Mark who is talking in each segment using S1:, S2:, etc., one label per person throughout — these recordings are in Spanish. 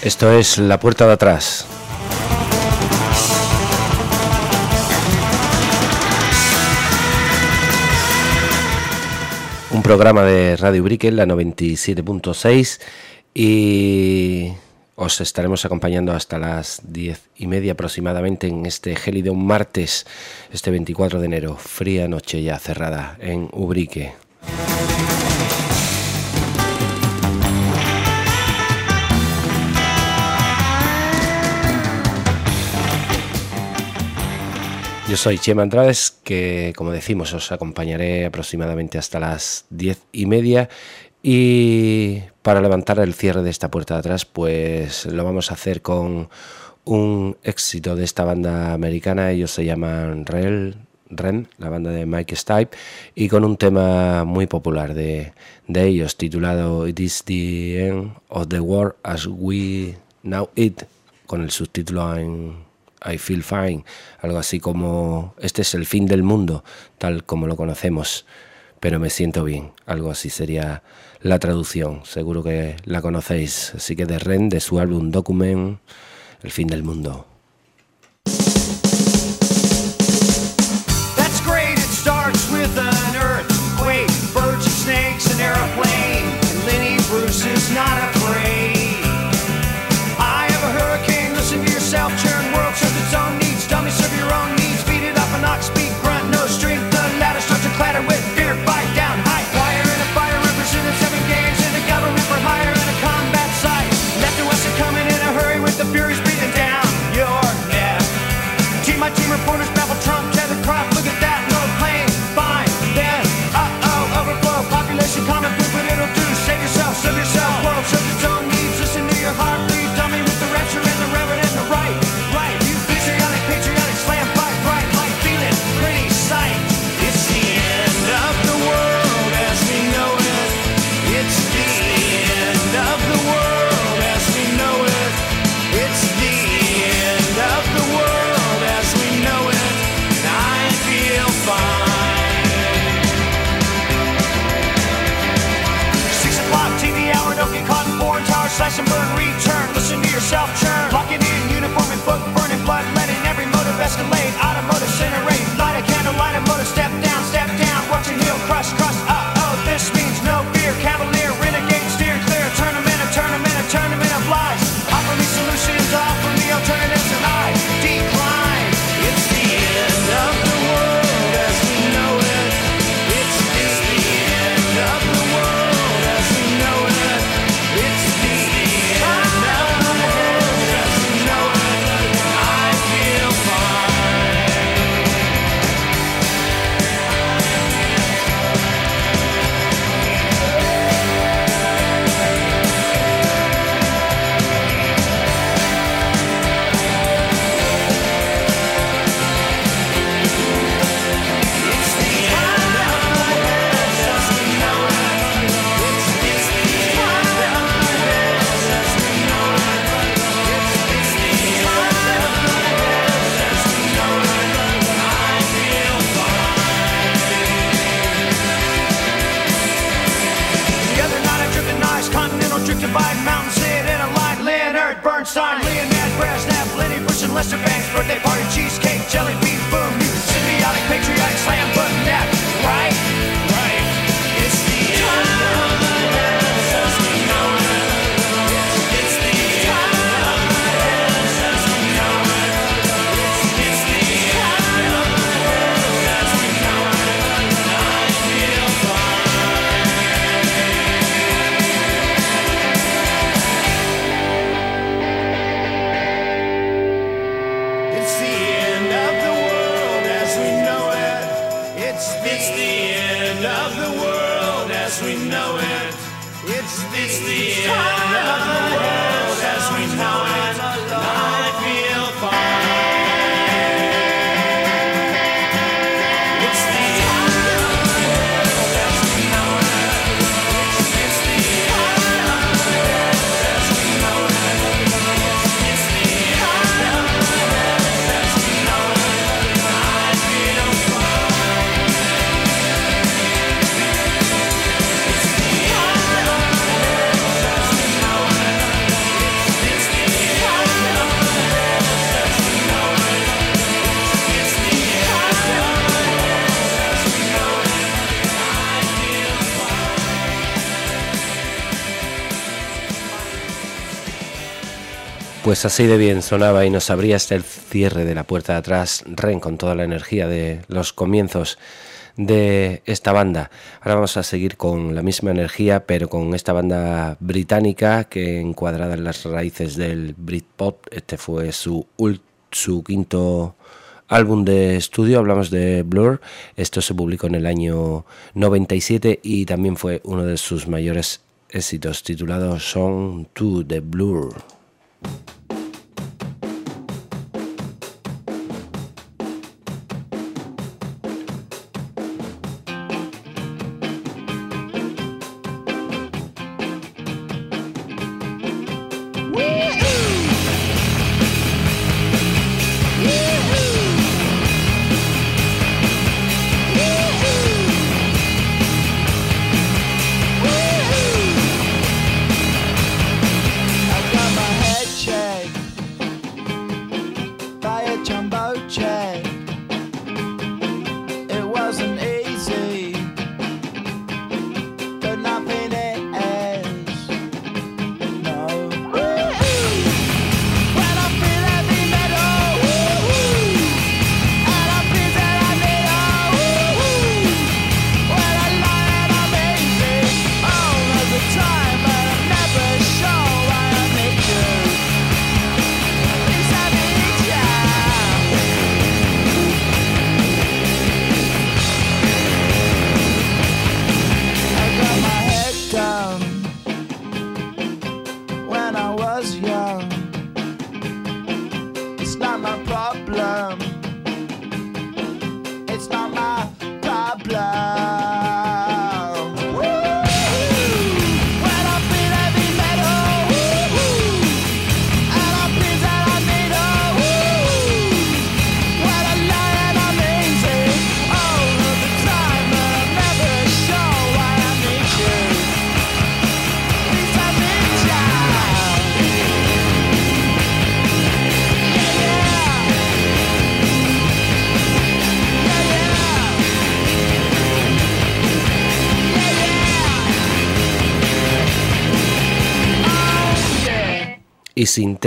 S1: Esto es La Puerta de Atrás. Un programa de Radio Brickell, la 97.6, y os estaremos acompañando hasta las 10:30 aproximadamente en este gélido martes, este 24 de enero, fría noche ya cerrada en Ubrique. Yo soy Chema Andrades, que como decimos os acompañaré aproximadamente hasta las 10:30, y para levantar el cierre de esta puerta de atrás pues lo vamos a hacer con un éxito de esta banda americana. Ellos se llaman Ren, la banda de Mike Stipe, y con un tema muy popular de ellos titulado It is the End of the World as We Know It, con el subtítulo en I Feel Fine, algo así como este es el fin del mundo tal como lo conocemos, pero me siento bien, algo así sería la traducción. Seguro que la conocéis. Así que de Ren, de su álbum Document, el fin del mundo.
S2: That's great, it starts with an earthquake, birds and snakes, an airplane, and Lenny Bruce is not afraid. I have a hurricane, listen to yourself, churn world serves its own needs, dummy serve your own needs, feed it up and not speak, grunt, no strength, the ladder starts to clatter with fear, fight down, high wire and a fire, represented 7 games in a government for hire and a combat site, left and west are coming in a hurry with the furies breathing down your neck. Team by team reporters babble Trump, tether crop, look at that, no plane, fine, then, overflow, population common food, but it'll do, save yourself, serve yourself, world serves its own needs, listen to your heart, please, dummy with the rapture and the reverend and the right, you patriotic, slam, fight, right, like, feel it, pretty sight, it's the end of the world as we know it, it's the end of the world as we know it, it's the end of the world as we know it, and I feel fine. 6 o'clock, TV hour, don't get caught in foreign tower, slash and burn, return, listen to yourself churn, locking in, uniform and book, burning blood, letting every motive escalate, automotive incinerate, light a candle, light a motor, step down, watch your heel, crush, this means no fear, cavalier, renegade, steer clear, tournament of lies, offer me solutions, offer me alternatives, and I decline. It's the end of the world as we know it, it's the end of the world as we know it, it's the end of the world as we know it, I feel fine. It's the end of the world as we know it, it's the end of the world as we know it, it's the end of the world as we know it, I feel fine. The other night I tripped a nice continental drift divide, mountain sit in a line, Leonard Bernstein, Leonard Brezhnev, Lenny Bruce and Lester Banks, birthday party, cheesecake, jelly bean, boom, you symbiotic, patriotic, slam, button that, right, it's the end of the world as we know it, it's the end of the world as we know it, it's the end of the world as we know it, I feel fine. It's the end of the world as we know it, it's the end of the world as we know it, it's the end of the world as we know it, I feel fine. It's the end of the world as we know it, it's the end of the world as we know it, it's the end of the world as we know it, I feel fine. It's the end of the world as we know it,
S1: Pues así de bien sonaba y nos abría hasta el cierre de la puerta de atrás Ren con toda la energía de los comienzos de esta banda. Ahora vamos a seguir con la misma energía, pero con esta banda británica que, encuadrada en las raíces del Britpop, este fue su quinto álbum de estudio. Hablamos de Blur. Esto se publicó en el año 97 y también fue uno de sus mayores éxitos, titulado Song 2 de Blur. Y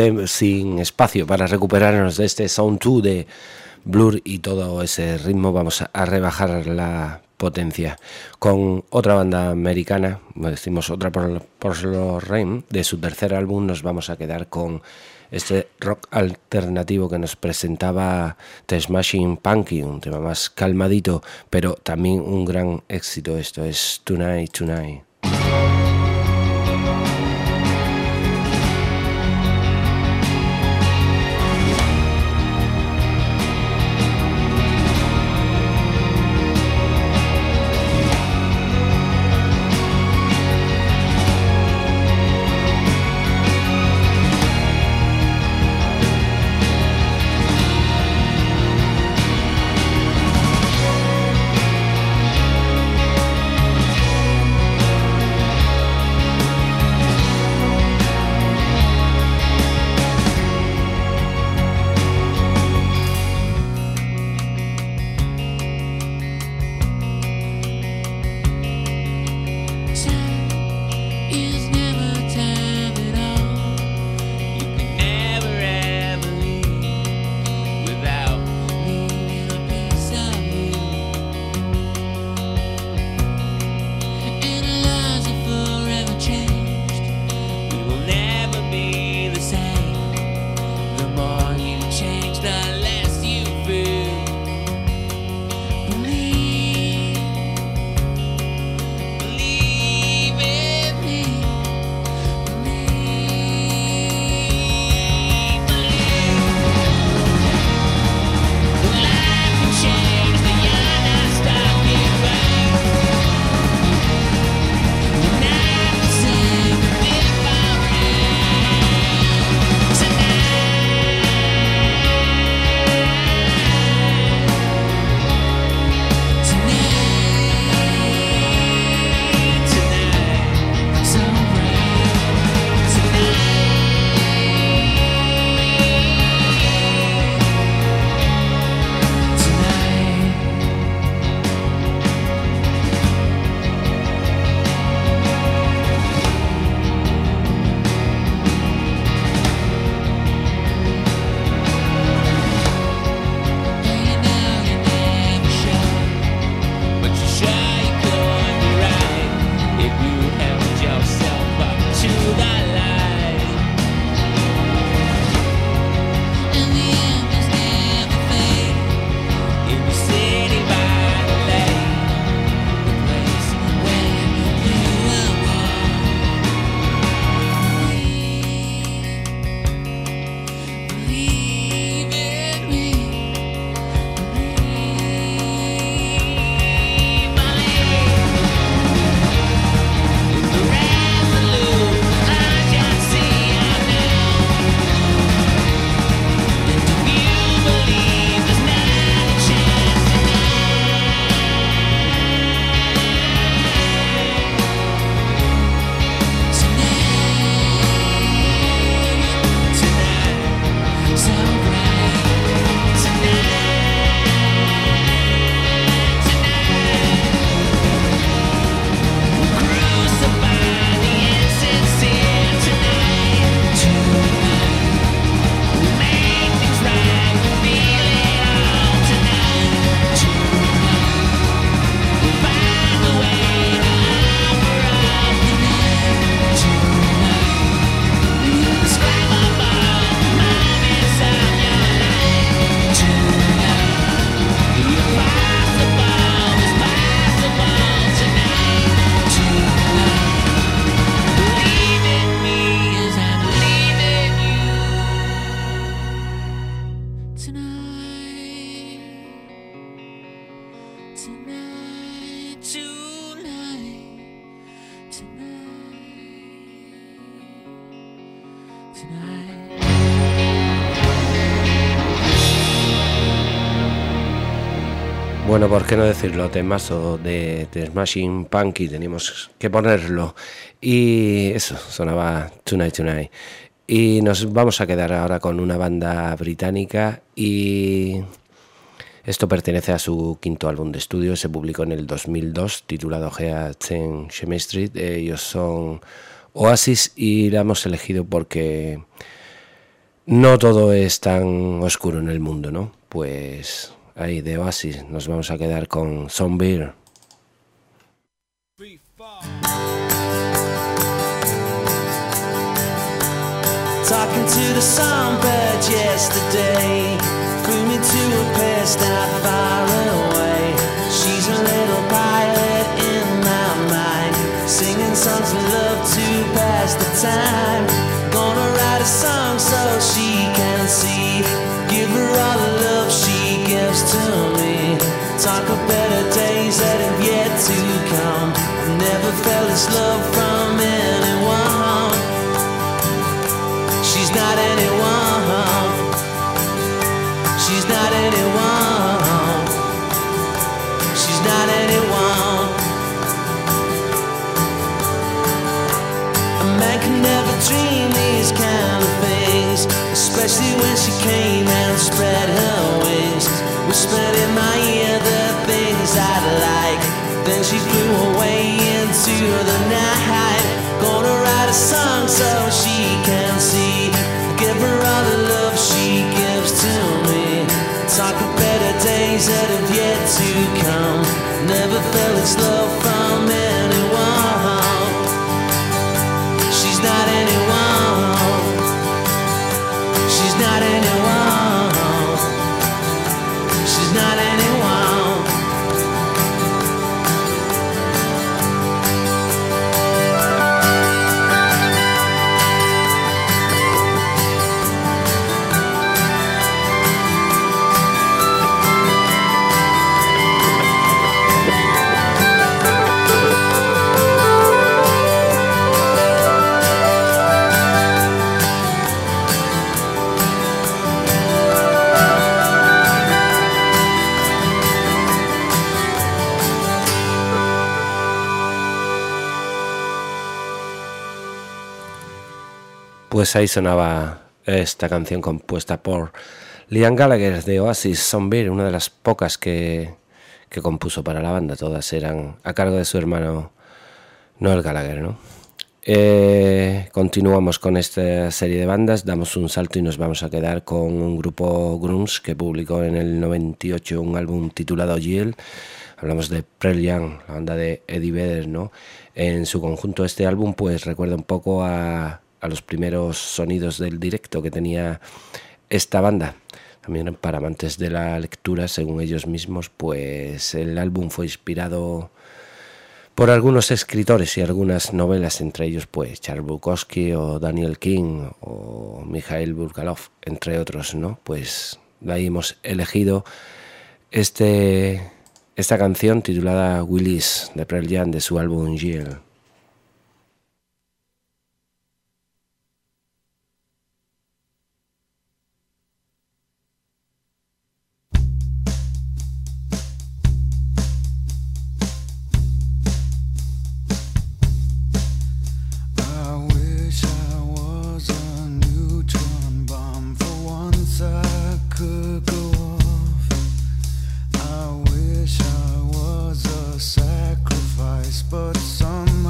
S1: sin espacio para recuperarnos de este Sound 2 de Blur y todo ese ritmo, vamos a rebajar la potencia con otra banda americana, decimos otra por los Rain. De su tercer álbum nos vamos a quedar con este rock alternativo que nos presentaba The Smashing Pumpkins, un tema más calmadito, pero también un gran éxito. Esto es Tonight Tonight. Bueno, ¿por qué no decirlo? Temazo de Smashing Pumpkins, teníamos que ponerlo. Y eso, sonaba Tonight Tonight. Y nos vamos a quedar ahora con una banda británica y esto pertenece a su quinto álbum de estudio, se publicó en el 2002, titulado Heat Chemistry. Ellos son Oasis y la hemos elegido porque no todo es tan oscuro en el mundo, ¿no? Pues ahí de Oasis nos vamos a quedar con Some Beer.
S3: Talking to the songbird yesterday, flew me to a place not far away. She's a little pilot in my mind, singing songs of love to pass the time. Gonna write a song so she can see, give her all the love she gives to me. Talk of better days that have yet to come. Never felt this love from anyone. She's not anyone. She's not anyone. She's not anyone. A man can never dream these kind of things, especially when she came and spread her wings, whispered in my ear the things I'd like. Then she flew away into the night. Gonna write a song so she can see, give her all the love she gives to me. Talk of better days that have yet to come. Never felt this love from anyone. She's not anyone. She's not anyone. She's not anyone.
S1: Pues ahí sonaba esta canción compuesta por Liam Gallagher de Oasis, Some Beer, una de las pocas que compuso para la banda. Todas eran a cargo de su hermano Noel Gallagher, ¿no? Continuamos con esta serie de bandas, damos un salto y nos vamos a quedar con un grupo grunge que publicó en el 98 un álbum titulado Yield. Hablamos de Pearl Jam, la banda de Eddie Vedder, ¿no? En su conjunto este álbum pues recuerda un poco a los primeros sonidos del directo que tenía esta banda. También para amantes de la lectura, según ellos mismos, pues el álbum fue inspirado por algunos escritores y algunas novelas, entre ellos pues Charles Bukowski o Daniel King o Mikhail Bulgakov, entre otros, ¿no? Pues de ahí hemos elegido esta canción titulada Willis de Pearl Jam de su álbum Yield.
S4: But somehow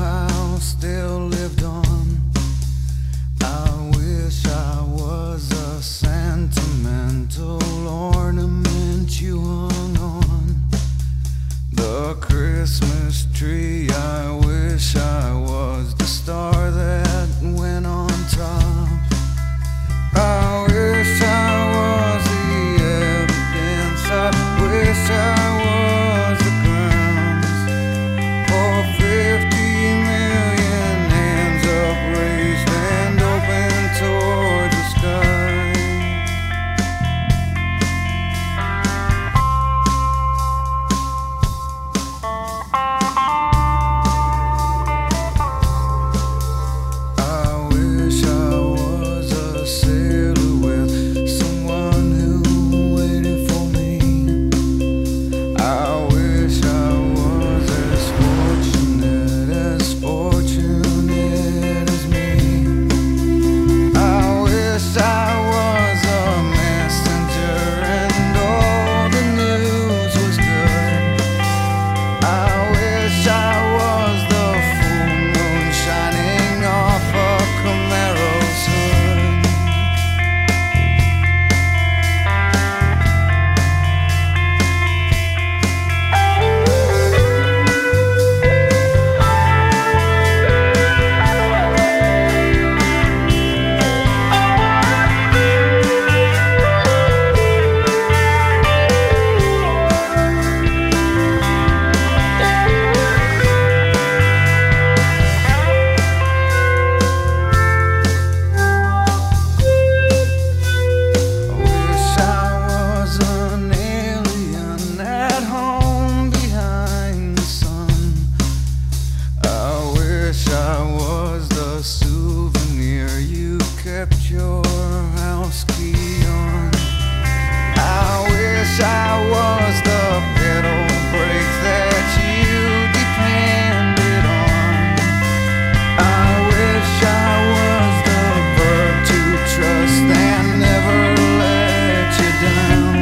S2: I was the pedal brake that you depended on. I wish I was the verb to trust and never let you down.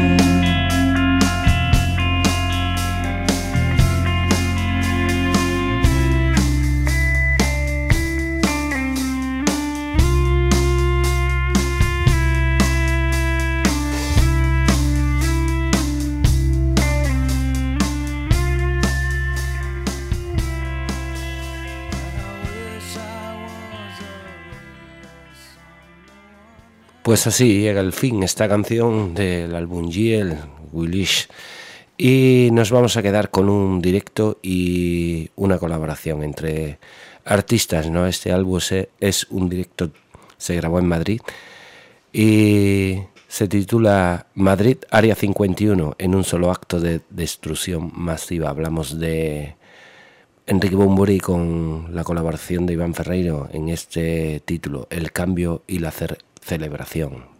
S1: Pues así llega el fin esta canción del álbum Giel, Willish, y nos vamos a quedar con un directo y una colaboración entre artistas, ¿no? Este álbum es un directo, se grabó en Madrid y se titula Madrid Área 51 en un solo acto de destrucción masiva. Hablamos de Enrique Bunbury con la colaboración de Iván Ferreiro en este título, El cambio y la celebración.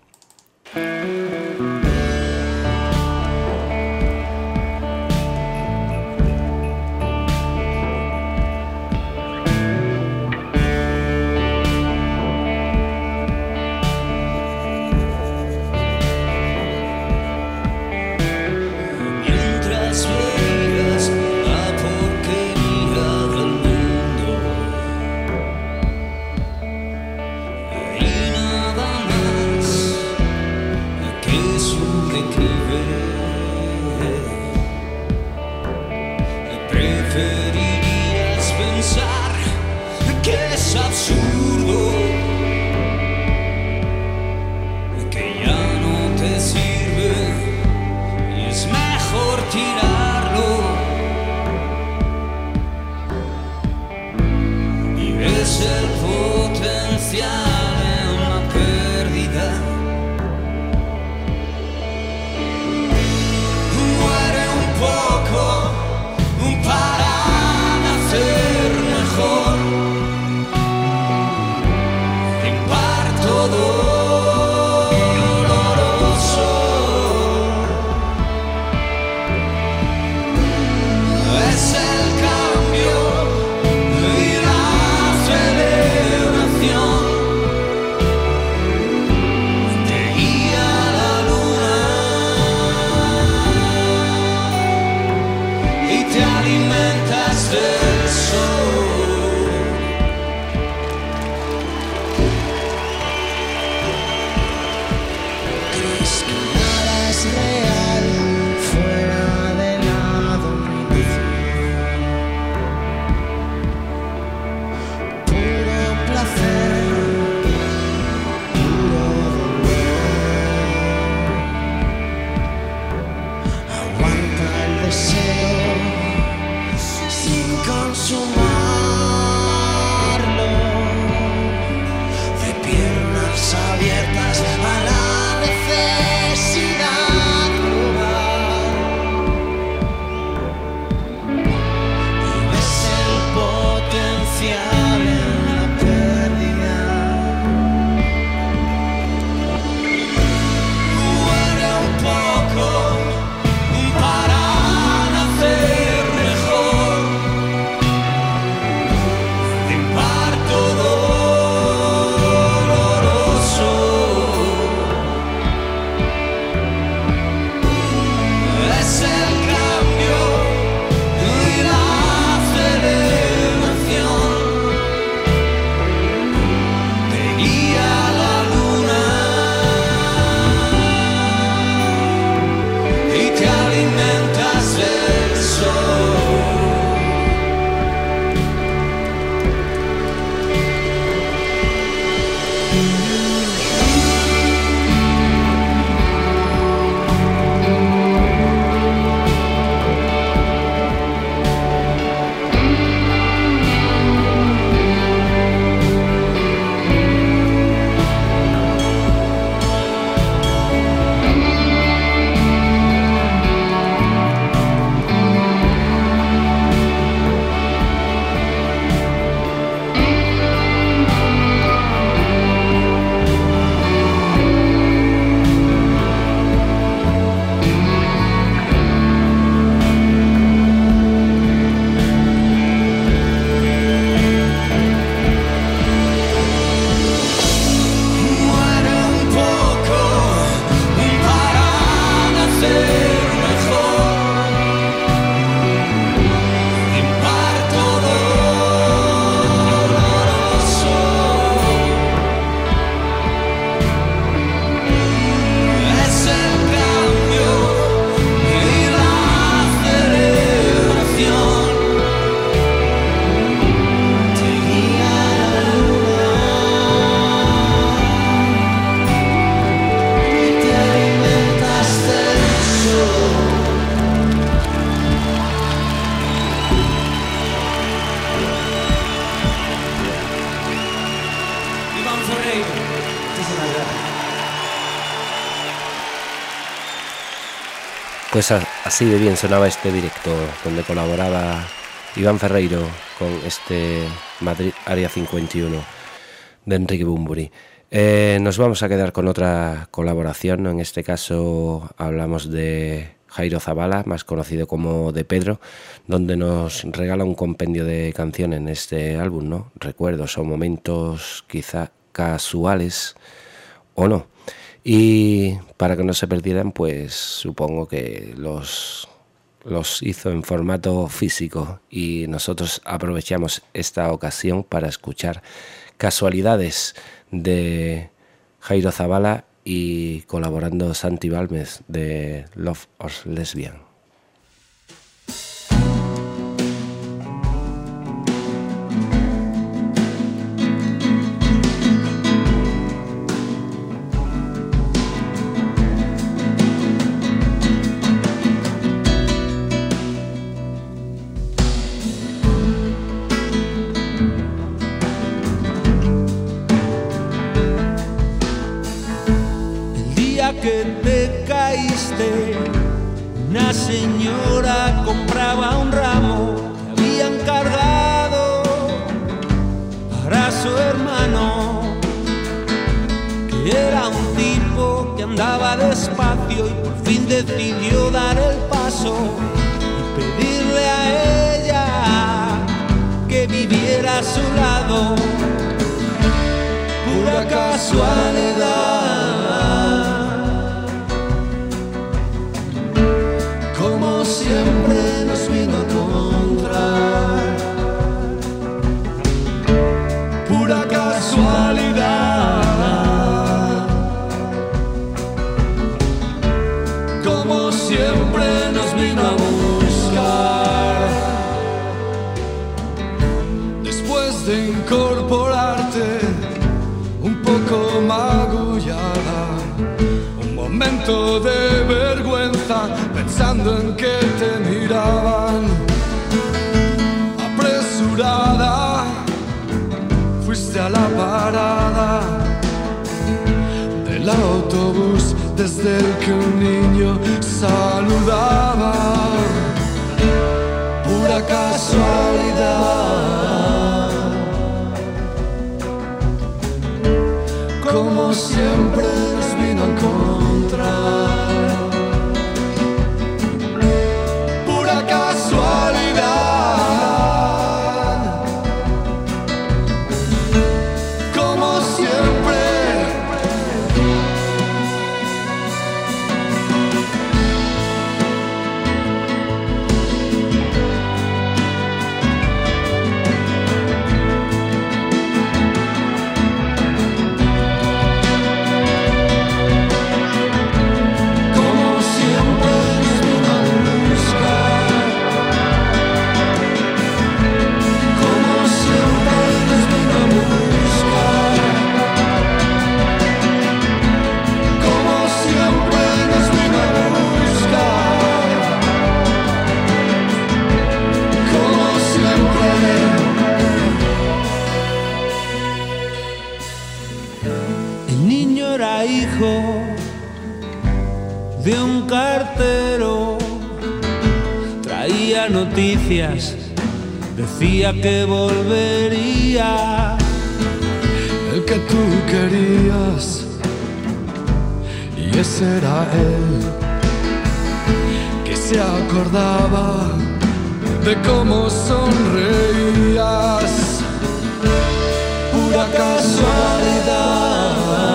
S1: Pues así de bien sonaba este directo, donde colaboraba Iván Ferreiro con este Madrid Área 51 de Enrique Bunbury. Nos vamos a quedar con otra colaboración, en este caso hablamos de Jairo Zabala, más conocido como De Pedro, donde nos regala un compendio de canciones en este álbum, ¿no? Recuerdos o momentos quizá casuales o no. Y para que no se perdieran, pues supongo que los hizo en formato físico y nosotros aprovechamos esta ocasión para escuchar Casualidades de Jairo Zabala y colaborando Santi Balmes de Love or Lesbian.
S3: Que te caíste, una señora compraba un ramo que había encargado para su hermano, que era un tipo que andaba despacio y por fin decidió dar el paso y pedirle a ella que viviera a su lado. Pura casualidad, siempre nos vino a encontrar. Pura casualidad, como siempre nos vino a buscar. Después de incorporarte un poco magullada, un momento de vergüenza, pensando en que te miraban. Apresurada, fuiste a la parada del autobús desde el que un niño saludaba. Pura casualidad, como siempre nos vino a encontrar. Casualidad, como siempre. De un cartero, traía noticias, decía que volvería. El que tú querías, y ese era él, que se acordaba de cómo sonreías. Pura casualidad,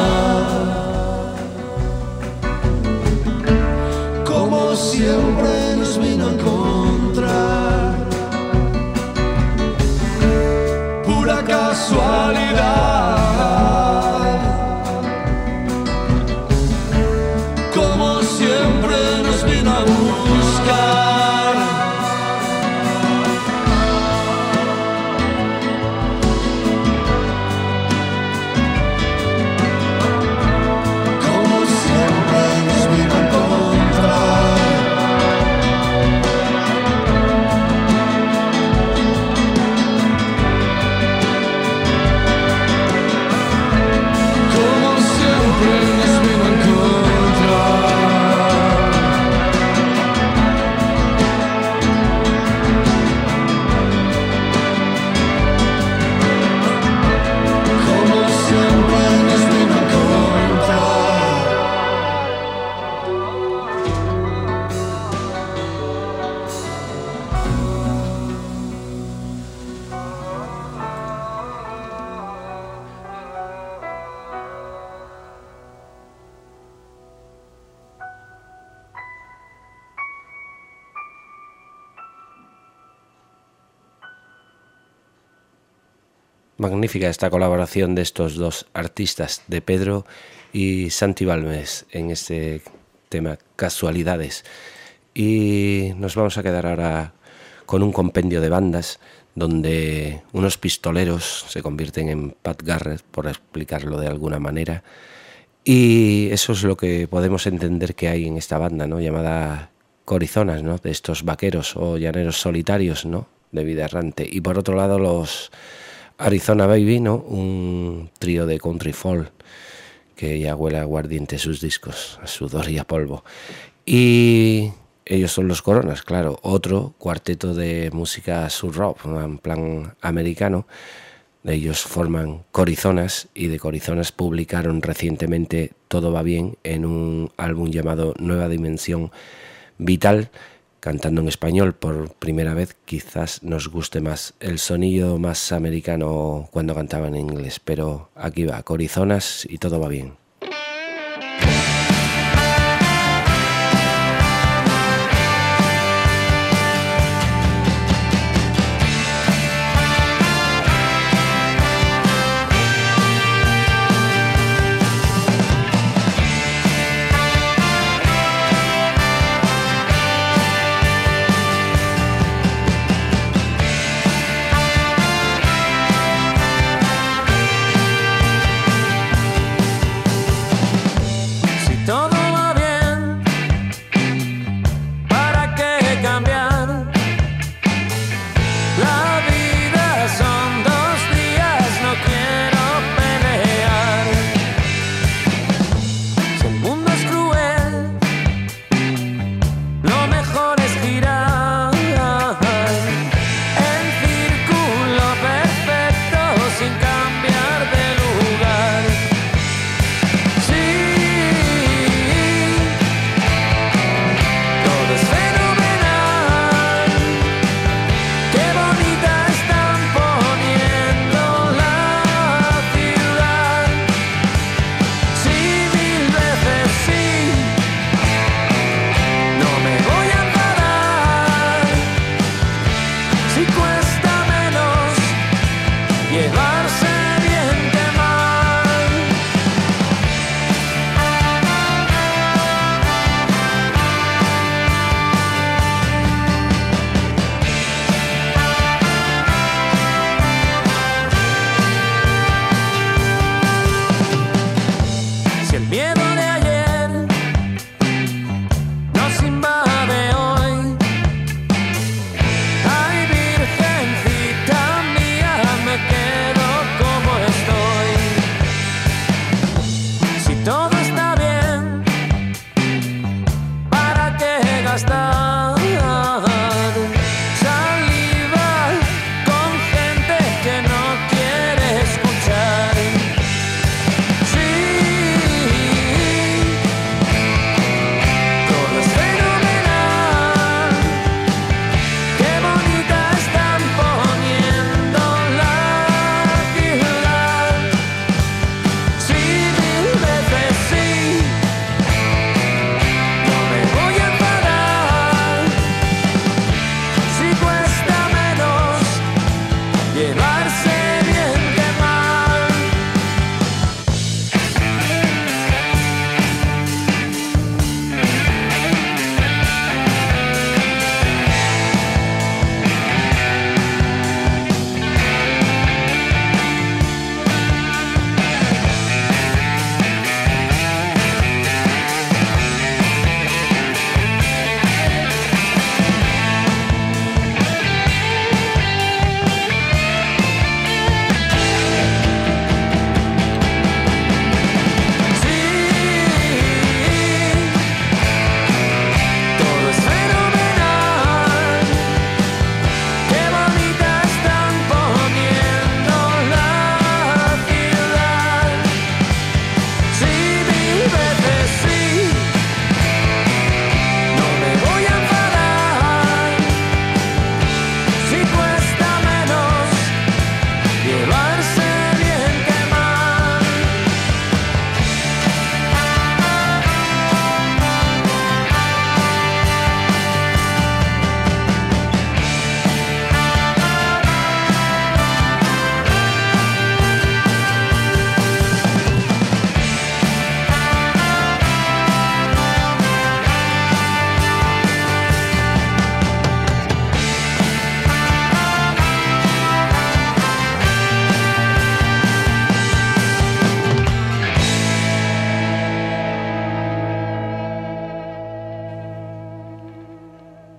S3: como siempre nos vino a encontrar. Pura casualidad, como siempre nos vino a buscar. Como siempre nos vino a encontrar.
S1: magnífica esta colaboración de estos dos artistas, de Pedro y Santi Balmes, en este tema Casualidades. Y nos vamos a quedar ahora con un compendio de bandas donde unos pistoleros se convierten en Pat Garrett, por explicarlo de alguna manera, y eso es lo que podemos entender que hay en esta banda, ¿no?, llamada Corizonas, ¿no?, de estos vaqueros o llaneros solitarios, ¿no?, de vida errante. Y por otro lado los Arizona Baby, ¿no?, un trío de country folk que ya huele a aguardiente sus discos, a sudor y a polvo. Y ellos son los Coronas, claro, otro cuarteto de música surrock, en plan americano. Ellos forman Corizonas, y de Corizonas publicaron recientemente Todo va bien en un álbum llamado Nueva Dimensión Vital, cantando en español por primera vez. Quizás nos guste más el sonido más americano cuando cantaban en inglés, pero aquí va, Corizonas y Todo va bien.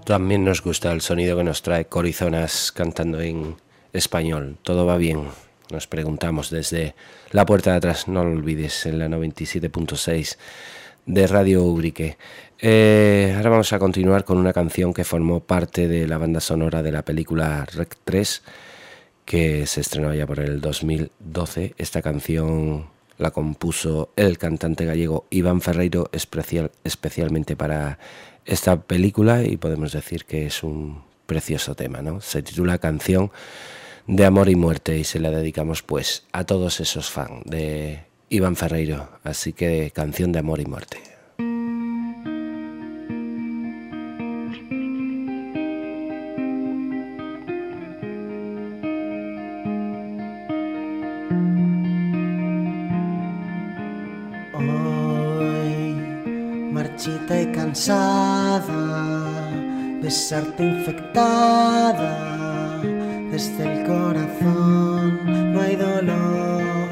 S1: También nos gusta el sonido que nos trae Corizonas cantando en español. Todo va bien, nos preguntamos desde la puerta de atrás, no lo olvides, en la 97.6 de Radio Ubrique. Ahora vamos a continuar con una canción que formó parte de la banda sonora de la película Rec 3, que se estrenó ya por el 2012. Esta canción la compuso el cantante gallego Iván Ferreiro especialmente para esta película, y podemos decir que es un precioso tema, ¿no? Se titula Canción de Amor y Muerte y se la dedicamos pues a todos esos fans de Iván Ferreiro. Así que Canción de Amor y Muerte.
S3: Marchita y cansada, besarte infectada, desde el corazón no hay dolor.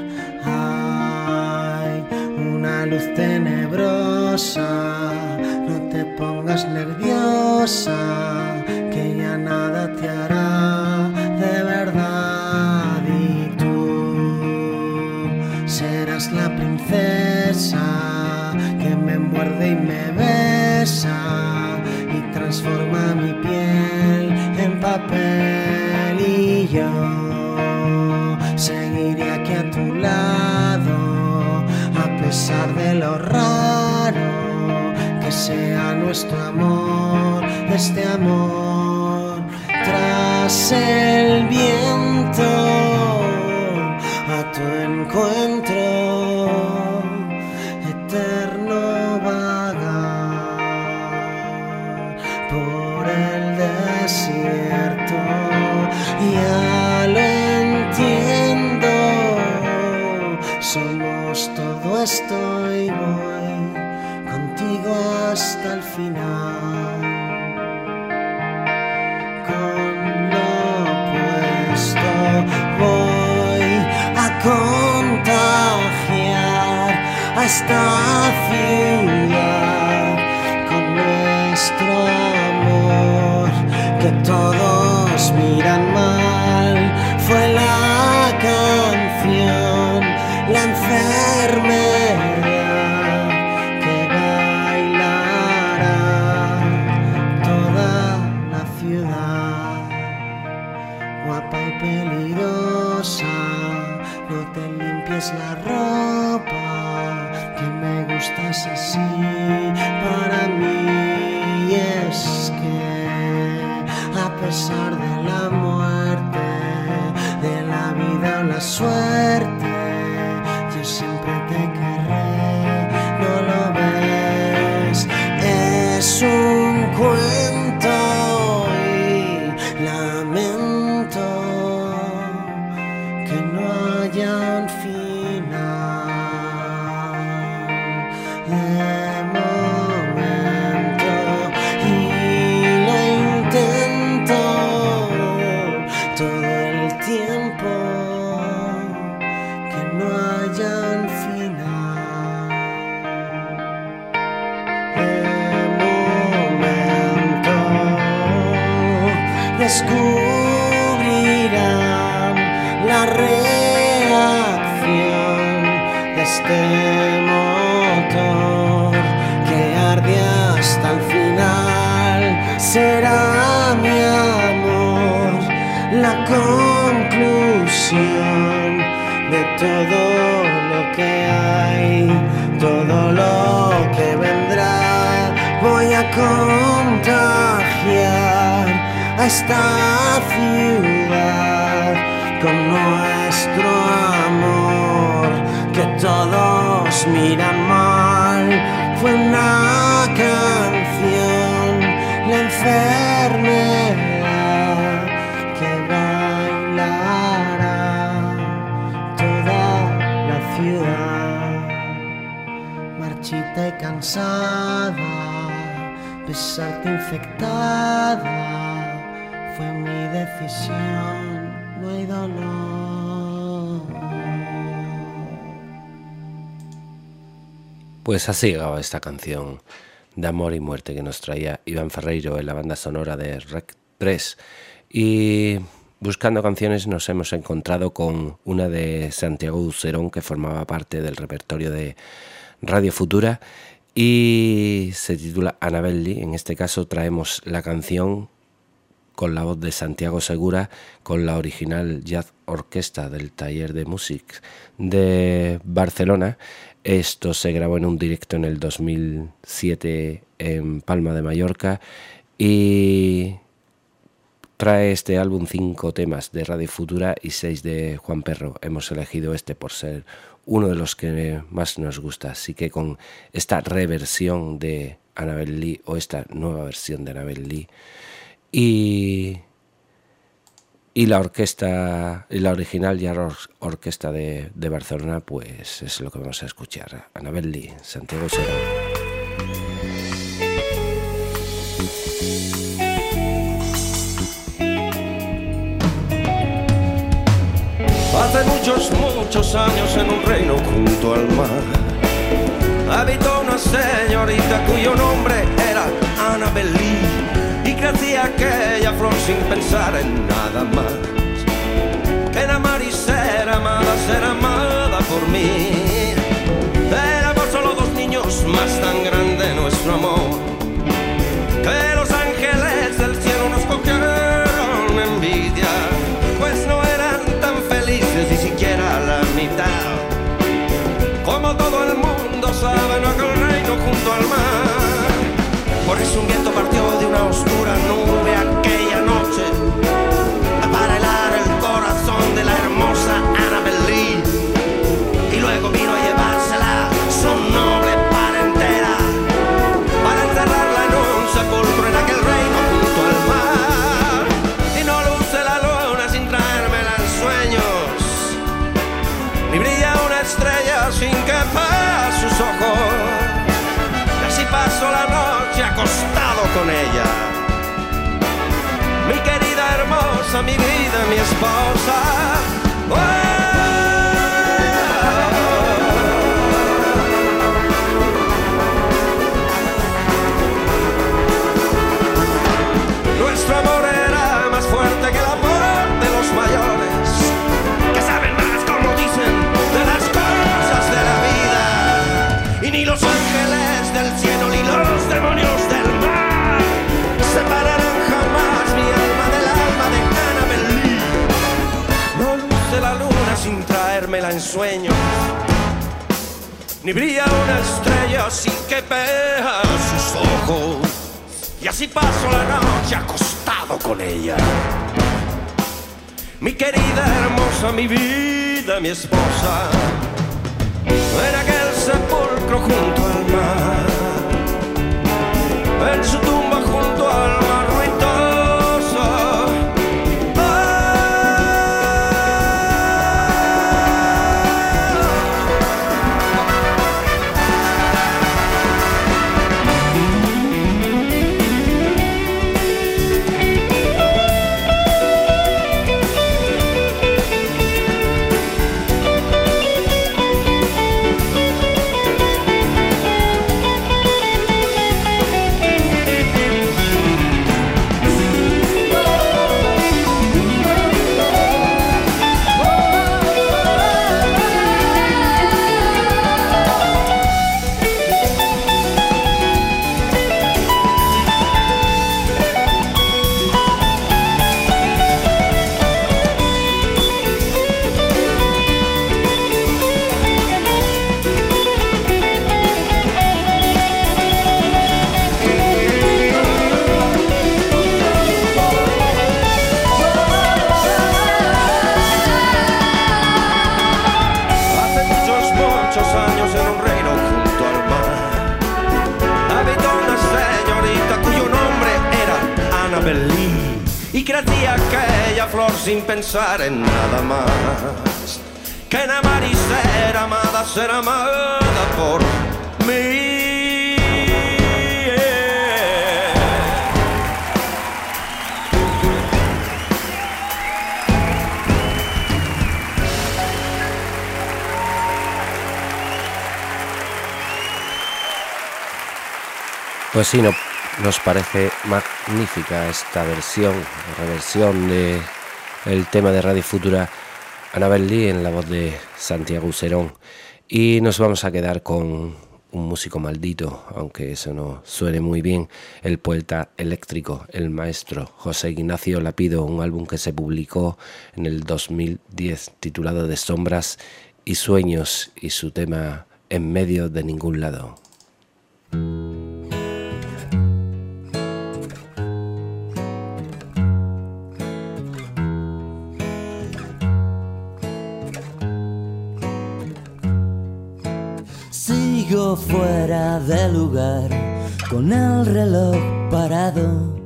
S3: Hay una luz tenebrosa, no te pongas nerviosa, que ya nada te hará de verdad. Y tú serás la princesa que me muerde y me besa y transforma mi piel en papel, y yo seguiré aquí a tu lado a pesar de lo raro que sea nuestro amor, este amor tras el viento a tu encuentro. Ya lo entiendo, somos todo esto y voy contigo hasta el final. Con lo opuesto voy a contagiar a esta ciudad con nuestro amor, que todos miran mal. Fue la canción, la enfermedad que bailará toda la ciudad. Guapa y peligrosa, no te limpies la ropa, que me gustas así para mí. Y es que a pesar de la muerte, de la vida o la suerte, yo siempre te querré, ¿no lo ves? Es un cuento y lamento que no haya un final. Descubrirán la reacción de este motor que arde hasta el final. Será mi amor la conclusión de todo lo que hay, todo lo que vendrá. Voy a contagiar a esta ciudad con nuestro amor, que todos miran mal. Fue una canción, la enfermedad que bailará toda la ciudad. Marchita y cansada, besarte infectada, fue mi decisión, no hay dolor.
S1: Pues así llegaba esta canción de amor y muerte que nos traía Iván Ferreiro en la banda sonora de Rec 3. Y buscando canciones nos hemos encontrado con una de Santiago Ducerón que formaba parte del repertorio de Radio Futura y se titula Annabelle. En este caso traemos la canción con la voz de Santiago Segura, con la original Jazz Orquesta del Taller de Música de Barcelona. Esto se grabó en un directo en el 2007 en Palma de Mallorca y trae este álbum 5 temas de Radio Futura y 6 de Juan Perro. Hemos elegido este por ser uno de los que más nos gusta, así que con esta reversión de Annabelle Lee, o esta nueva versión de Annabelle Lee, y la orquesta, y la original ya orquesta de Barcelona, pues es lo que vamos a escuchar. Annabelle Lee, Santiago Segura.
S4: Hace muchos años en un reino junto al mar habitó una señorita cuyo nombre era Annabelle Lee, y crecía aquella flor sin pensar en nada más que en amar y ser amada por mí. Éramos solo dos niños, más tan grande nuestro amor que los ángeles del cielo nos cogieron envidia, pues no eran tan felices ni siquiera la mitad. Como todo el mundo sabe, no aquel reino junto al mar. Por eso un viento partió de una oscura nube aquella noche para helar el corazón de la hermosa Annabelle Lee, y luego vino a llevársela su noble parentela para encerrarla en un sepulcro en aquel reino junto al mar. Y no luce la luna sin traérmela en sueños, ni brilla una estrella sin que vea sus ojos, y así paso la noche acostado con ella, mi querida hermosa, mi vida, mi esposa. Nuestro amor era más fuerte que el amor de los mayores, que saben más, como dicen, de las cosas de la vida. Y ni los ángeles del cielo ni los demonios del mar separarán jamás mi alma del alma de Annabelle Lee. No luce la luna sin traérmela en sueños, ni brilla una estrella sin que vea sus ojos, y así paso la noche acostado con ella, mi querida hermosa, mi vida, mi esposa, en aquel sepulcro junto al mar, en su tumba junto al mar ruidoso. Sin pensar en nada más que en amar y ser amada por mí.
S1: Pues sí, nos parece magnífica esta reversión de el tema de Radio Futura, Annabel Lee en la voz de Santiago Userón. Y nos vamos a quedar con un músico maldito, aunque eso no suene muy bien, el poeta eléctrico, el maestro José Ignacio Lapido, un álbum que se publicó en el 2010 titulado De Sombras y Sueños, y su tema En medio de ningún lado.
S3: Sigo fuera de lugar, con el reloj parado,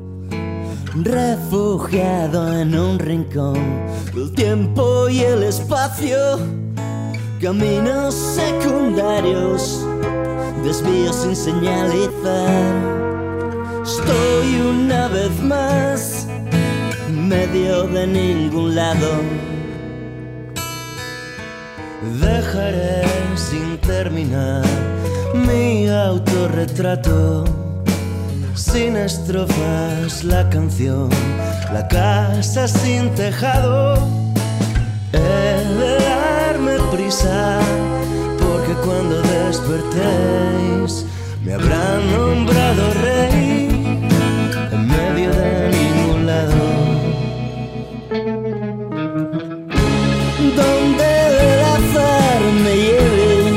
S3: refugiado en un rincón del tiempo y el espacio. Caminos secundarios, desvíos sin señalizar. Estoy una vez más, medio de ningún lado. Dejaré sin terminar mi autorretrato, sin estrofas la canción, la casa sin tejado. He de darme prisa, porque cuando despertéis me habrán nombrado rey en medio de ningún lado. Donde el azar me lleve,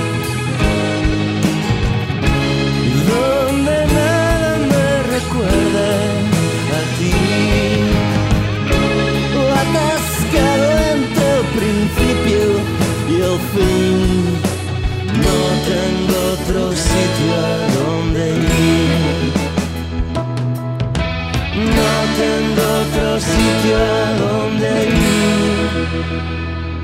S3: donde nada me recuerde a ti, o atascado entre el principio y el fin. No tengo otro sitio a donde ir. No tengo otro sitio a donde ir.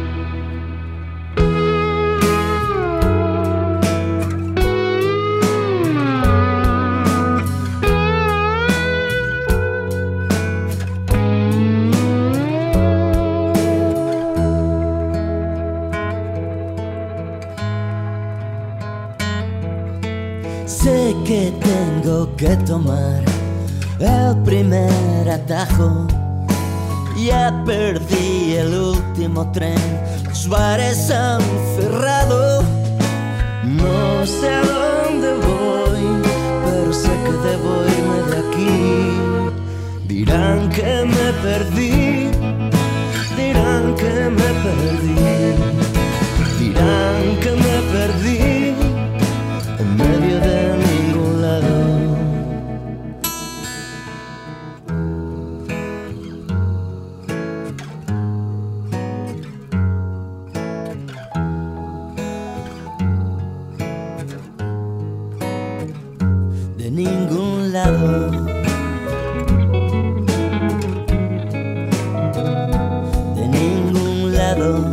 S3: Sé que tengo que tomar el primer atajo. Ya perdí el último tren, los bares han cerrado. No sé a dónde voy, pero sé que debo irme de aquí. Dirán que me perdí, dirán que me perdí, dirán que me perdí en medio de ningún lado. De ningún lado. De ningún lado.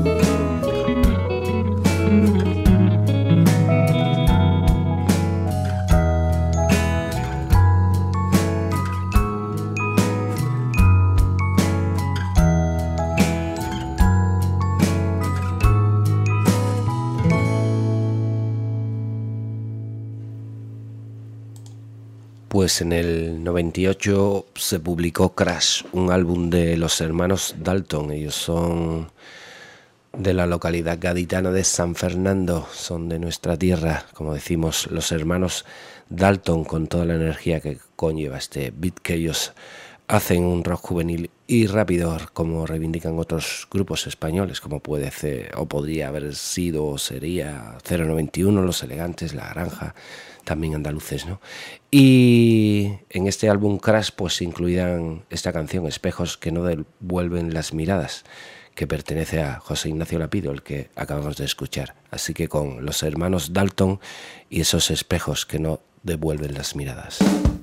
S1: Pues en el 98 se publicó Crash, un álbum de los hermanos Dalton. Ellos son de la localidad gaditana de San Fernando, son de nuestra tierra, como decimos, los hermanos Dalton, con toda la energía que conlleva este beat que ellos hacen, un rock juvenil y rápido, como reivindican otros grupos españoles, como puede ser, o podría haber sido, o sería 091, Los Elegantes, La Granja, también andaluces, ¿no? Y en este álbum Crash pues incluirán esta canción, Espejos que no devuelven las miradas, que pertenece a José Ignacio Lapido, el que acabamos de escuchar. Así que con los hermanos Dalton y esos espejos que no devuelven las miradas.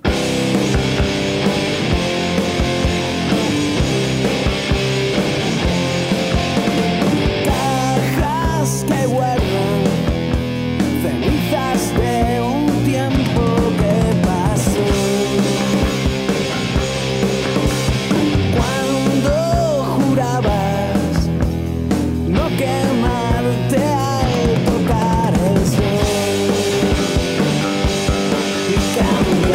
S3: Cajas que guardan cenizas de un tiempo que pasó. Cuando jurabas no quemarte al tocar el sol y cambiar.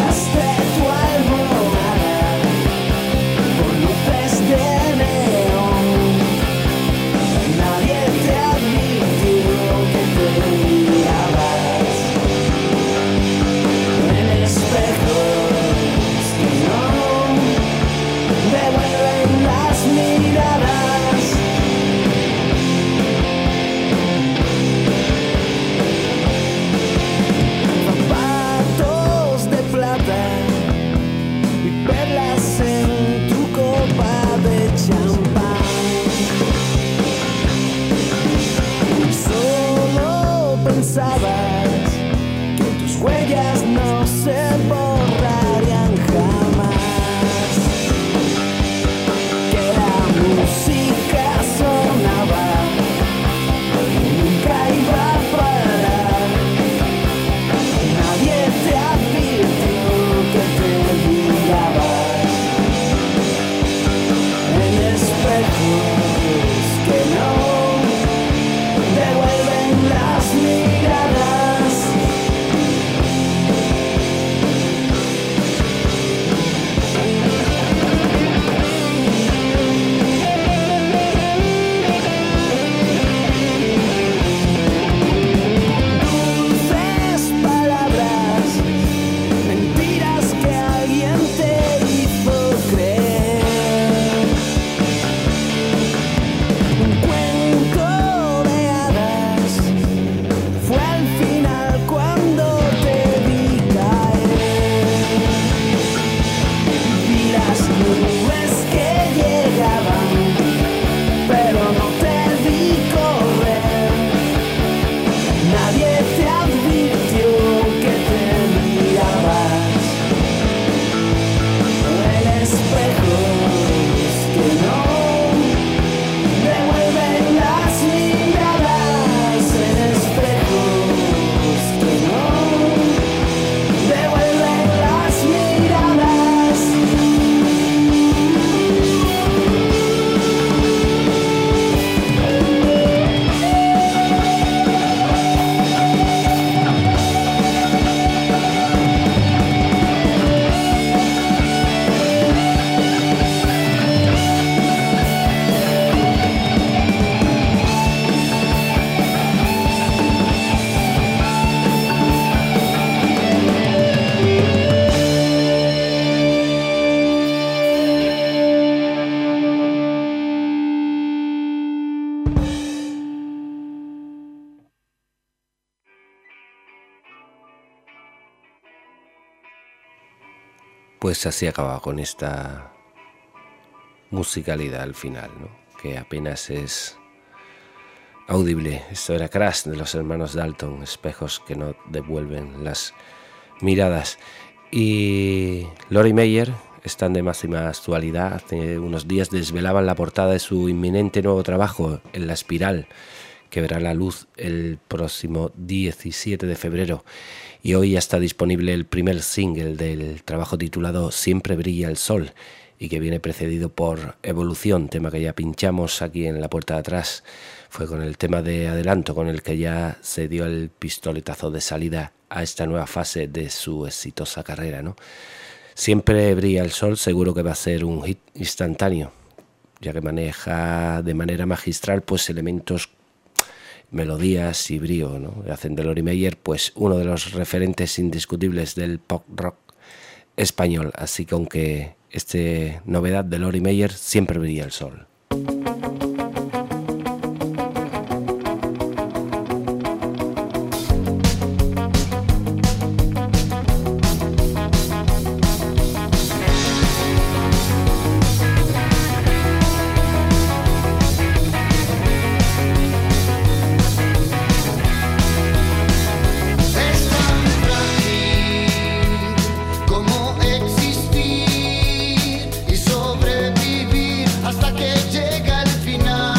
S1: Pues así acaba con esta musicalidad al final, ¿no? Que apenas es audible. Esto era Crash de los hermanos Dalton, espejos que no devuelven las miradas. Y Lori Meyer están de máxima actualidad. Hace unos días desvelaban la portada de su inminente nuevo trabajo, En la Espiral, que verá la luz el próximo 17 de febrero. Y hoy ya está disponible el primer single del trabajo titulado Siempre brilla el sol, y que viene precedido por Evolución, tema que ya pinchamos aquí en la puerta de atrás. Fue con el tema de adelanto con el que ya se dio el pistoletazo de salida a esta nueva fase de su exitosa carrera, ¿no? Siempre brilla el sol, seguro que va a ser un hit instantáneo, ya que maneja de manera magistral pues elementos, melodías y brío, ¿no? Hacen de Lori Meyer pues uno de los referentes indiscutibles del pop rock español. Así que aunque esta novedad de Lori Meyer, Siempre brilla el sol.
S5: Hasta que llega el final.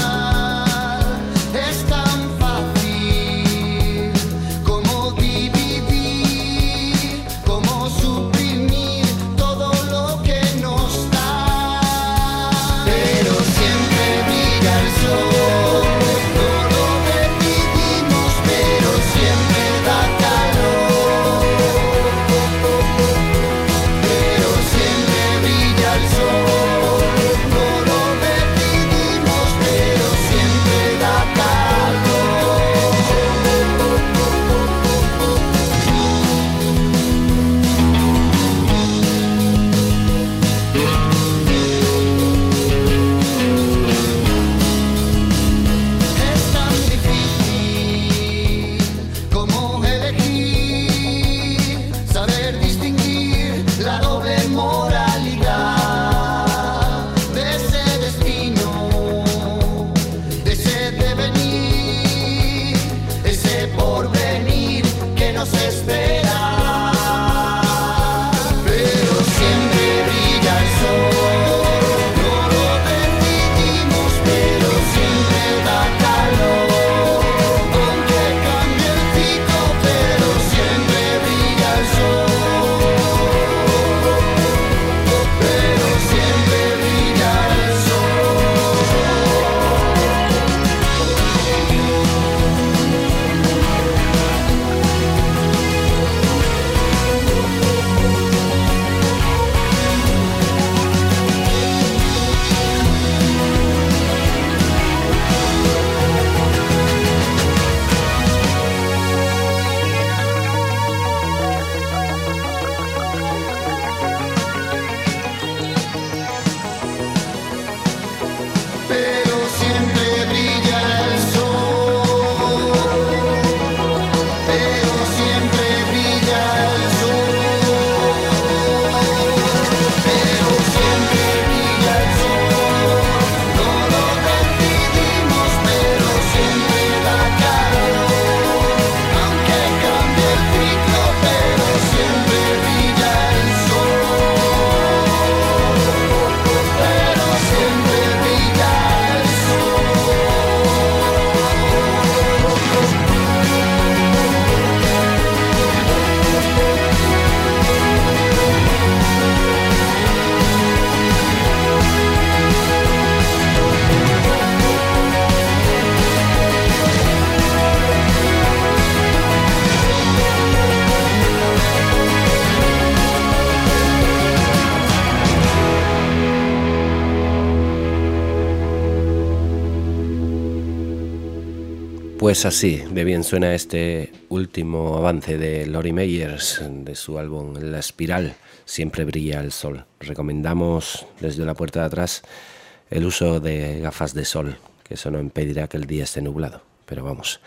S1: Pues así, de bien suena este último avance de Lori Meyers, de su álbum La Espiral, Siempre brilla el sol. Recomendamos desde la puerta de atrás el uso de gafas de sol, que eso no impedirá que el día esté nublado, pero vamos.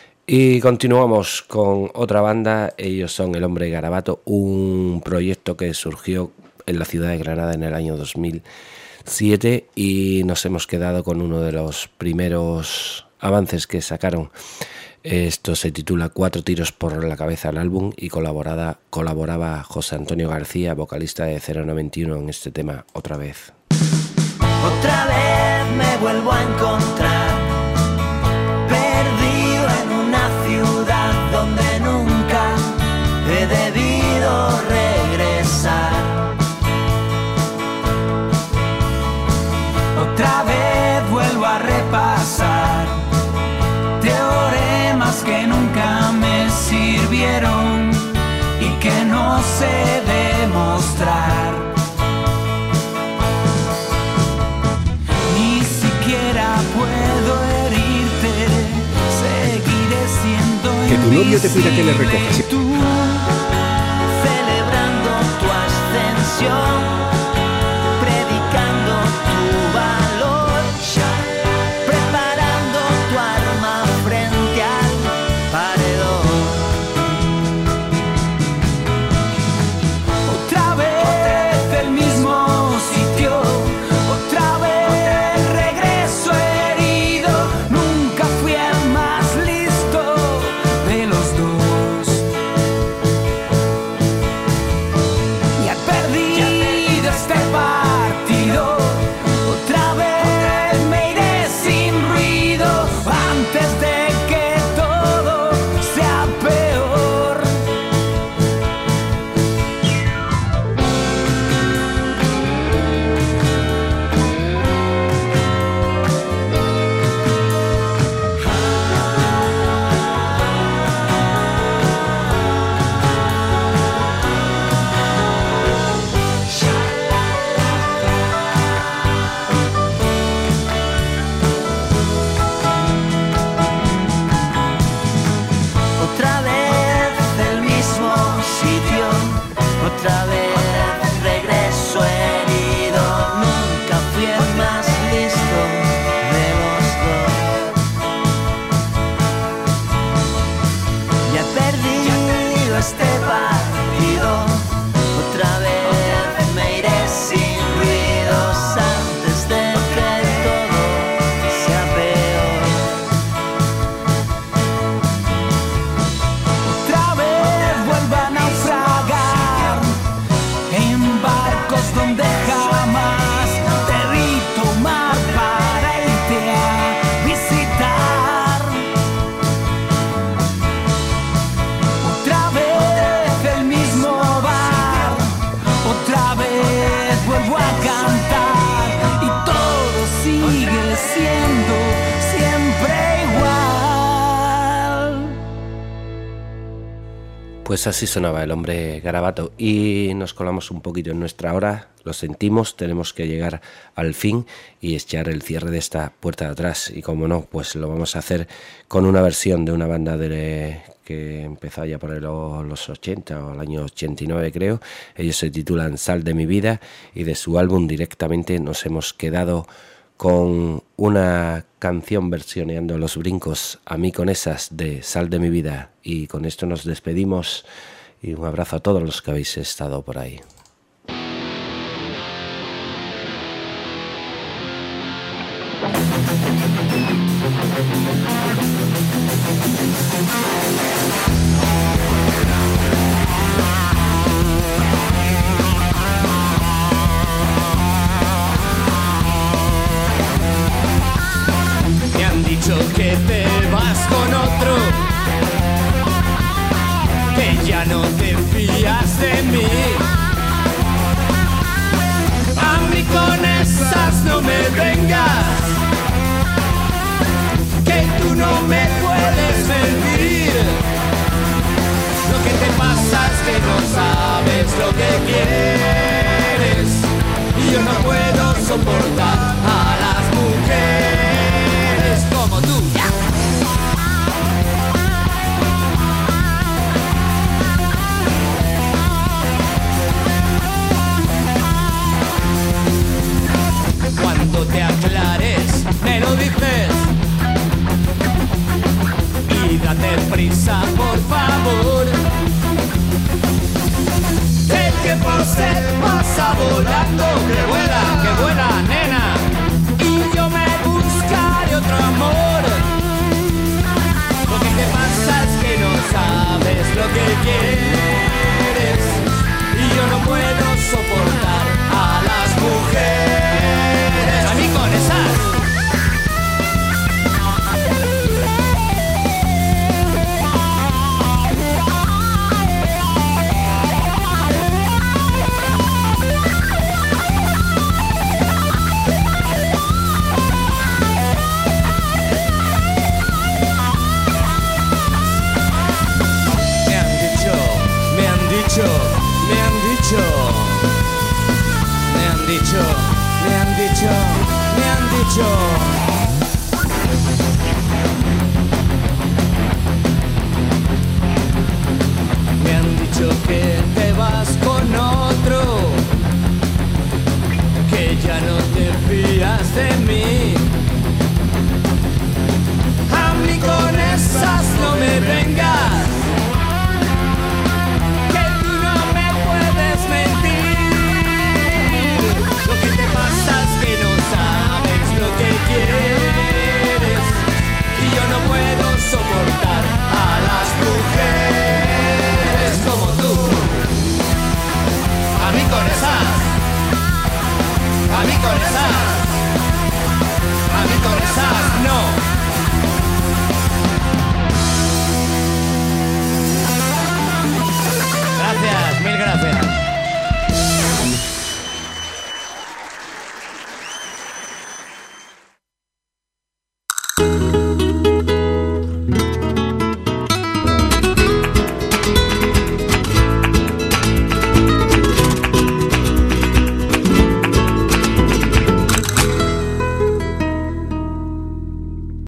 S1: Y continuamos con otra banda, ellos son El Hombre Garabato, un proyecto que surgió en la ciudad de Granada en el año 2007 y nos hemos quedado con uno de los primeros avances que sacaron. Esto se titula 4 tiros por la cabeza al álbum y colaboraba José Antonio García, vocalista de 091 en este tema, Otra vez.
S3: Otra vez me vuelvo a encontrar perdido en una ciudad donde nunca he debido regresar. Otra vez vuelvo a repasar teoremas que nunca me sirvieron y que no sé demostrar. Ni siquiera puedo herirte, seguiré siendo
S6: Que tu novio te pida que le recojas.
S3: tú, celebrando tu ascensión, predicando tu valor, preparando tu arma frente al paredón. Otra vez el mismo sitio, otra vez regreso herido. Nunca fui el más listo de los dos. Ya he perdido este partido. Otra vez me iré sin ruido antes de que todo sea peor. Otra vez el mismo sitio, otra vez regreso herido. Nunca fui el más listo de los dos. Ya he perdido este partido. Otra vez me iré sin ruidos antes de que todo sea peor. Otra vez vuelvo a naufragar en barcos donde jamás te vi tomar para irte a visitar. Otra vez el mismo bar, otra vez vuelvo a cantar y todo sigue siendo siempre igual.
S1: Pues así sonaba el hombre Garabato y nos colamos un poquito en nuestra hora, lo sentimos, tenemos que llegar al fin y echar el cierre de esta puerta de atrás y como no, pues lo vamos a hacer con una versión de una banda que empezó ya por los 80 o el año 89 creo. Ellos se titulan Sal de mi vida y de su álbum directamente nos hemos quedado con una canción versioneando Los Brincos, A mí con esas, de Sal de mi vida. Y con esto nos despedimos y un abrazo a todos los que habéis estado por ahí.
S7: Me han dicho que te vas con otro, que ya no te fías de mí. A mí con esas no me vengas, que tú no me puedes mentir. Lo que te pasa es que no sabes lo que quieres, y yo no puedo soportar a las mujeres como tú. Cuando te aclares, me lo dices, y date prisa, por favor. El tiempo se pasa va volando, que vuela, nena. Y yo me buscaré otro amor. Lo que te pasa es que no sabes lo que quieres. Y yo no puedo soportar a las mujeres. A mí con esas. Me han dicho. Me han dicho que te vas con otro, que ya no te fías de mí. A mí con esas no me vengas, que tú no me puedes mentir. Lo que te pasa es que no sabes lo que quieres, y yo no puedo soportar a las mujeres como tú. A mí con esas, a mí con esas, a mí con esas no.